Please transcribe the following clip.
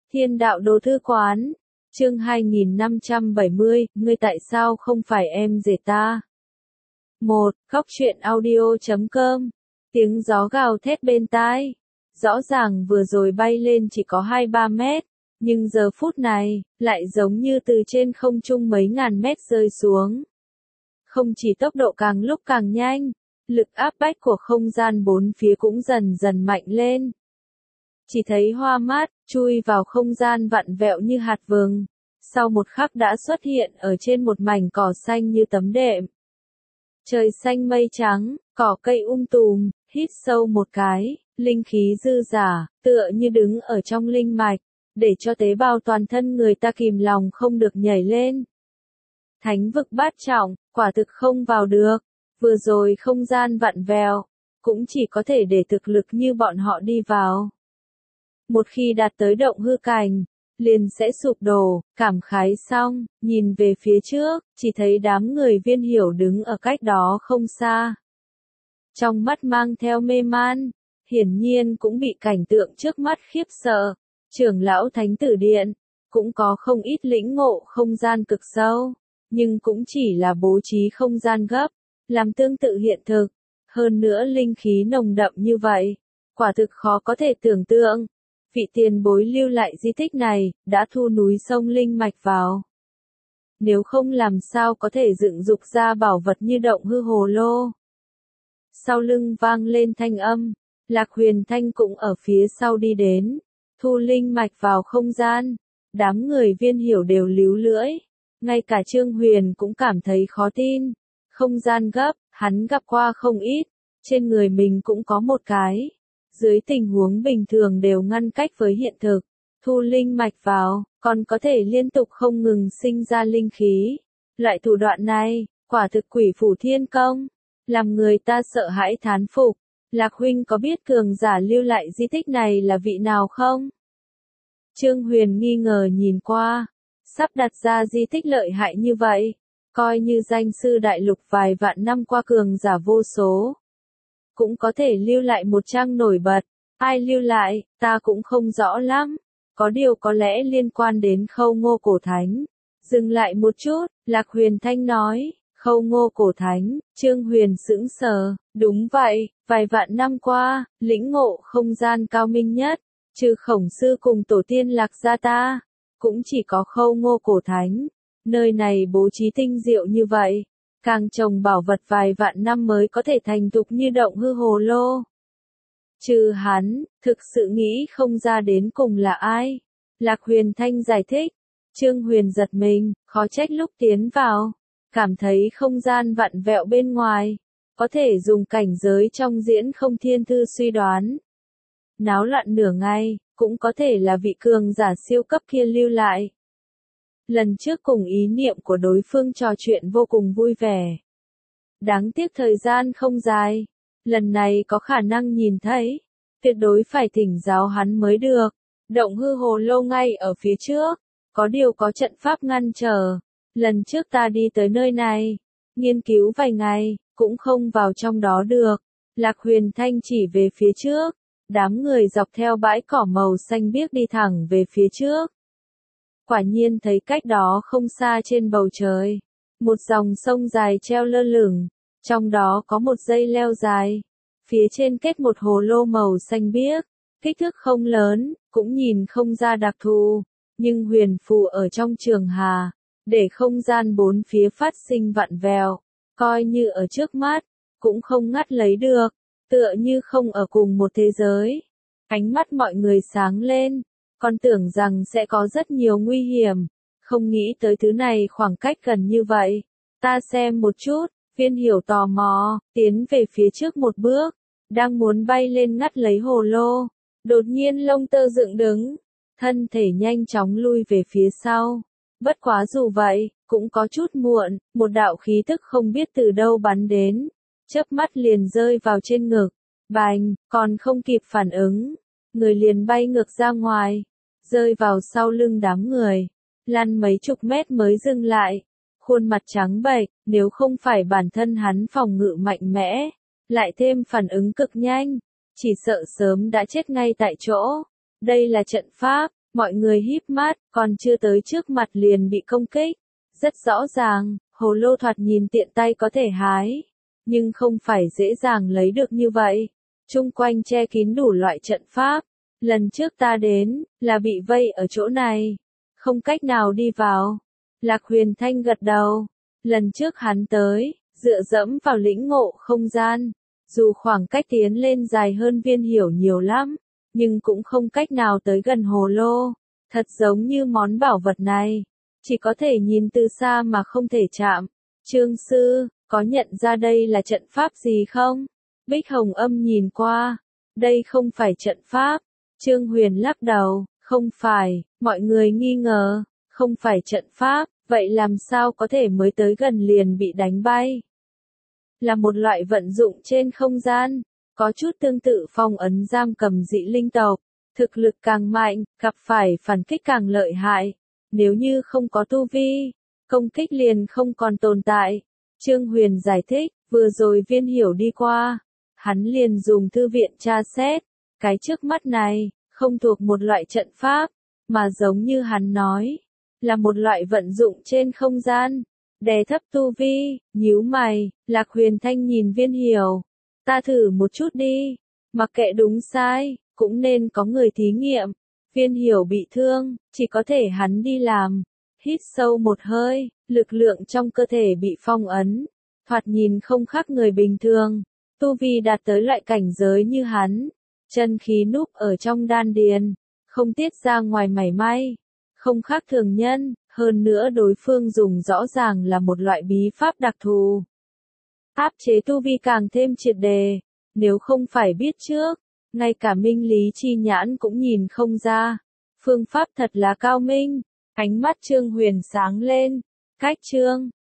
Thiên đạo đồ thư quán, chương 2570, ngươi tại sao không phải em rể ta? 1. Góc truyện audio.com. Tiếng gió gào thét bên tai. Rõ ràng vừa rồi bay lên chỉ có 2-3 mét, nhưng giờ phút này, lại giống như từ trên không trung mấy ngàn mét rơi xuống. Không chỉ tốc độ càng lúc càng nhanh, lực áp bách của không gian bốn phía cũng dần dần mạnh lên. Chỉ thấy hoa mát, chui vào không gian vặn vẹo như hạt vừng, sau một khắc đã xuất hiện ở trên một mảnh cỏ xanh như tấm đệm. Trời xanh mây trắng, cỏ cây tùm, hít sâu một cái, linh khí dư dả, tựa như đứng ở trong linh mạch, để cho tế bào toàn thân người ta kìm lòng không được nhảy lên. Thánh vực bát trọng, quả thực không vào được, vừa rồi không gian vặn vẹo, cũng chỉ có thể để thực lực như bọn họ đi vào. Một khi đạt tới động hư cảnh, liền sẽ sụp đổ, cảm khái xong, nhìn về phía trước, chỉ thấy đám người Viên Hiểu đứng ở cách đó không xa. Trong mắt mang theo mê man, hiển nhiên cũng bị cảnh tượng trước mắt khiếp sợ. Trưởng lão Thánh Tử Điện, cũng có không ít lĩnh ngộ không gian cực sâu, nhưng cũng chỉ là bố trí không gian gấp, làm tương tự hiện thực. Hơn nữa linh khí nồng đậm như vậy, quả thực khó có thể tưởng tượng. Vị tiền bối lưu lại di tích này, đã thu núi sông linh mạch vào. Nếu không làm sao có thể dựng dục ra bảo vật như động hư hồ lô. Sau lưng vang lên thanh âm, Lạc Huyền Thanh cũng ở phía sau đi đến, thu linh mạch vào không gian. Đám người Viên Hiểu đều líu lưỡi, ngay cả Trương Huyền cũng cảm thấy khó tin. Không gian gấp, hắn gặp qua không ít, trên người mình cũng có một cái. Dưới tình huống bình thường đều ngăn cách với hiện thực, thu linh mạch vào, còn có thể liên tục không ngừng sinh ra linh khí. Loại thủ đoạn này, quả thực quỷ phủ thiên công, làm người ta sợ hãi thán phục. Lạc huynh có biết cường giả lưu lại di tích này là vị nào không? Trương Huyền nghi ngờ nhìn qua, sắp đặt ra di tích lợi hại như vậy, coi như danh sư đại lục vài vạn năm qua cường giả vô số. Cũng có thể lưu lại một trang nổi bật, ai lưu lại, ta cũng không rõ lắm, có điều có lẽ liên quan đến Khâu Ngô Cổ Thánh. Dừng lại một chút, Lạc Huyền Thanh nói, Khâu Ngô Cổ Thánh, Trương Huyền sững sờ, đúng vậy, vài vạn năm qua, lĩnh ngộ không gian cao minh nhất, trừ Khổng Sư cùng tổ tiên Lạc gia ta, cũng chỉ có Khâu Ngô Cổ Thánh, nơi này bố trí tinh diệu như vậy. Càng trồng bảo vật vài vạn năm mới có thể thành thục như động hư hồ lô. Trừ hắn, thực sự nghĩ không ra đến cùng là ai. Lạc Huyền Thanh giải thích. Trương Huyền giật mình, khó trách lúc tiến vào, cảm thấy không gian vặn vẹo bên ngoài, có thể dùng cảnh giới trong diễn không thiên thư suy đoán. Náo loạn nửa ngày, cũng có thể là vị cường giả siêu cấp kia lưu lại. Lần trước cùng ý niệm của đối phương trò chuyện vô cùng vui vẻ. Đáng tiếc thời gian không dài. Lần này có khả năng nhìn thấy. Tuyệt đối phải thỉnh giáo hắn mới được. Động hư hồ lô ngay ở phía trước. Có điều có trận pháp ngăn trở. Lần trước ta đi tới nơi này. Nghiên cứu vài ngày. Cũng không vào trong đó được. Lạc Huyền Thanh chỉ về phía trước. Đám người dọc theo bãi cỏ màu xanh biếc đi thẳng về phía trước. Quả nhiên thấy cách đó không xa trên bầu trời, một dòng sông dài treo lơ lửng, trong đó có một dây leo dài, phía trên kết một hồ lô màu xanh biếc, kích thước không lớn, cũng nhìn không ra đặc thù, nhưng huyền phù ở trong trường hà, để không gian bốn phía phát sinh vặn vẹo, coi như ở trước mắt, cũng không ngắt lấy được, tựa như không ở cùng một thế giới. Ánh mắt mọi người sáng lên. Còn tưởng rằng sẽ có rất nhiều nguy hiểm, không nghĩ tới thứ này khoảng cách gần như vậy. Ta xem một chút, Viên Hiểu tò mò, tiến về phía trước một bước, đang muốn bay lên ngắt lấy hồ lô. Đột nhiên lông tơ dựng đứng, thân thể nhanh chóng lui về phía sau. Bất quá dù vậy, cũng có chút muộn, một đạo khí tức không biết từ đâu bắn đến, chớp mắt liền rơi vào trên ngực. Bành, còn không kịp phản ứng, người liền bay ngược ra ngoài. Rơi vào sau lưng đám người, lăn mấy chục mét mới dừng lại, khuôn mặt trắng bệch, nếu không phải bản thân hắn phòng ngự mạnh mẽ, lại thêm phản ứng cực nhanh, chỉ sợ sớm đã chết ngay tại chỗ. Đây là trận pháp, Mọi người híp mắt, còn chưa tới trước mặt liền bị công kích. Rất rõ ràng, hồ lô thoạt nhìn tiện tay có thể hái, nhưng không phải dễ dàng lấy được như vậy. Chung quanh che kín đủ loại trận pháp. Lần trước ta đến, là bị vây ở chỗ này, không cách nào đi vào. Lạc Huyền Thanh gật đầu. Lần trước hắn tới, dựa dẫm vào lĩnh ngộ không gian. Dù khoảng cách tiến lên dài hơn Viên Hiểu nhiều lắm, nhưng cũng không cách nào tới gần hồ lô. Thật giống như món bảo vật này, chỉ có thể nhìn từ xa mà không thể chạm. Trương sư, có nhận ra đây là trận pháp gì không? Bích Hồng Âm nhìn qua. Đây không phải trận pháp. Trương Huyền lắc đầu, không phải, mọi người nghi ngờ, không phải trận pháp, vậy làm sao có thể mới tới gần liền bị đánh bay? Là một loại vận dụng trên không gian, có chút tương tự phong ấn giam cầm dị linh tộc, thực lực càng mạnh, gặp phải phản kích càng lợi hại, nếu như không có tu vi, công kích liền không còn tồn tại. Trương Huyền giải thích, vừa rồi Viên Hiểu đi qua, hắn liền dùng thư viện tra xét, cái trước mắt này, không thuộc một loại trận pháp, mà giống như hắn nói, là một loại vận dụng trên không gian. Đè thấp tu vi, nhíu mày, Lạc Huyền Thanh nhìn Viên Hiểu. Ta thử một chút đi, mặc kệ đúng sai, cũng nên có người thí nghiệm. Viên Hiểu bị thương, chỉ có thể hắn đi làm. Hít sâu một hơi, lực lượng trong cơ thể bị phong ấn, thoạt nhìn không khác người bình thường. Tu vi đạt tới loại cảnh giới như hắn, chân khí núp ở trong đan điền, không tiết ra ngoài mảy may, không khác thường nhân, hơn nữa đối phương dùng rõ ràng là một loại bí pháp đặc thù. Áp chế tu vi càng thêm triệt đề, nếu không phải biết trước, ngay cả minh lý chi nhãn cũng nhìn không ra. Phương pháp thật là cao minh, ánh mắt Trương Huyền sáng lên, cách Trương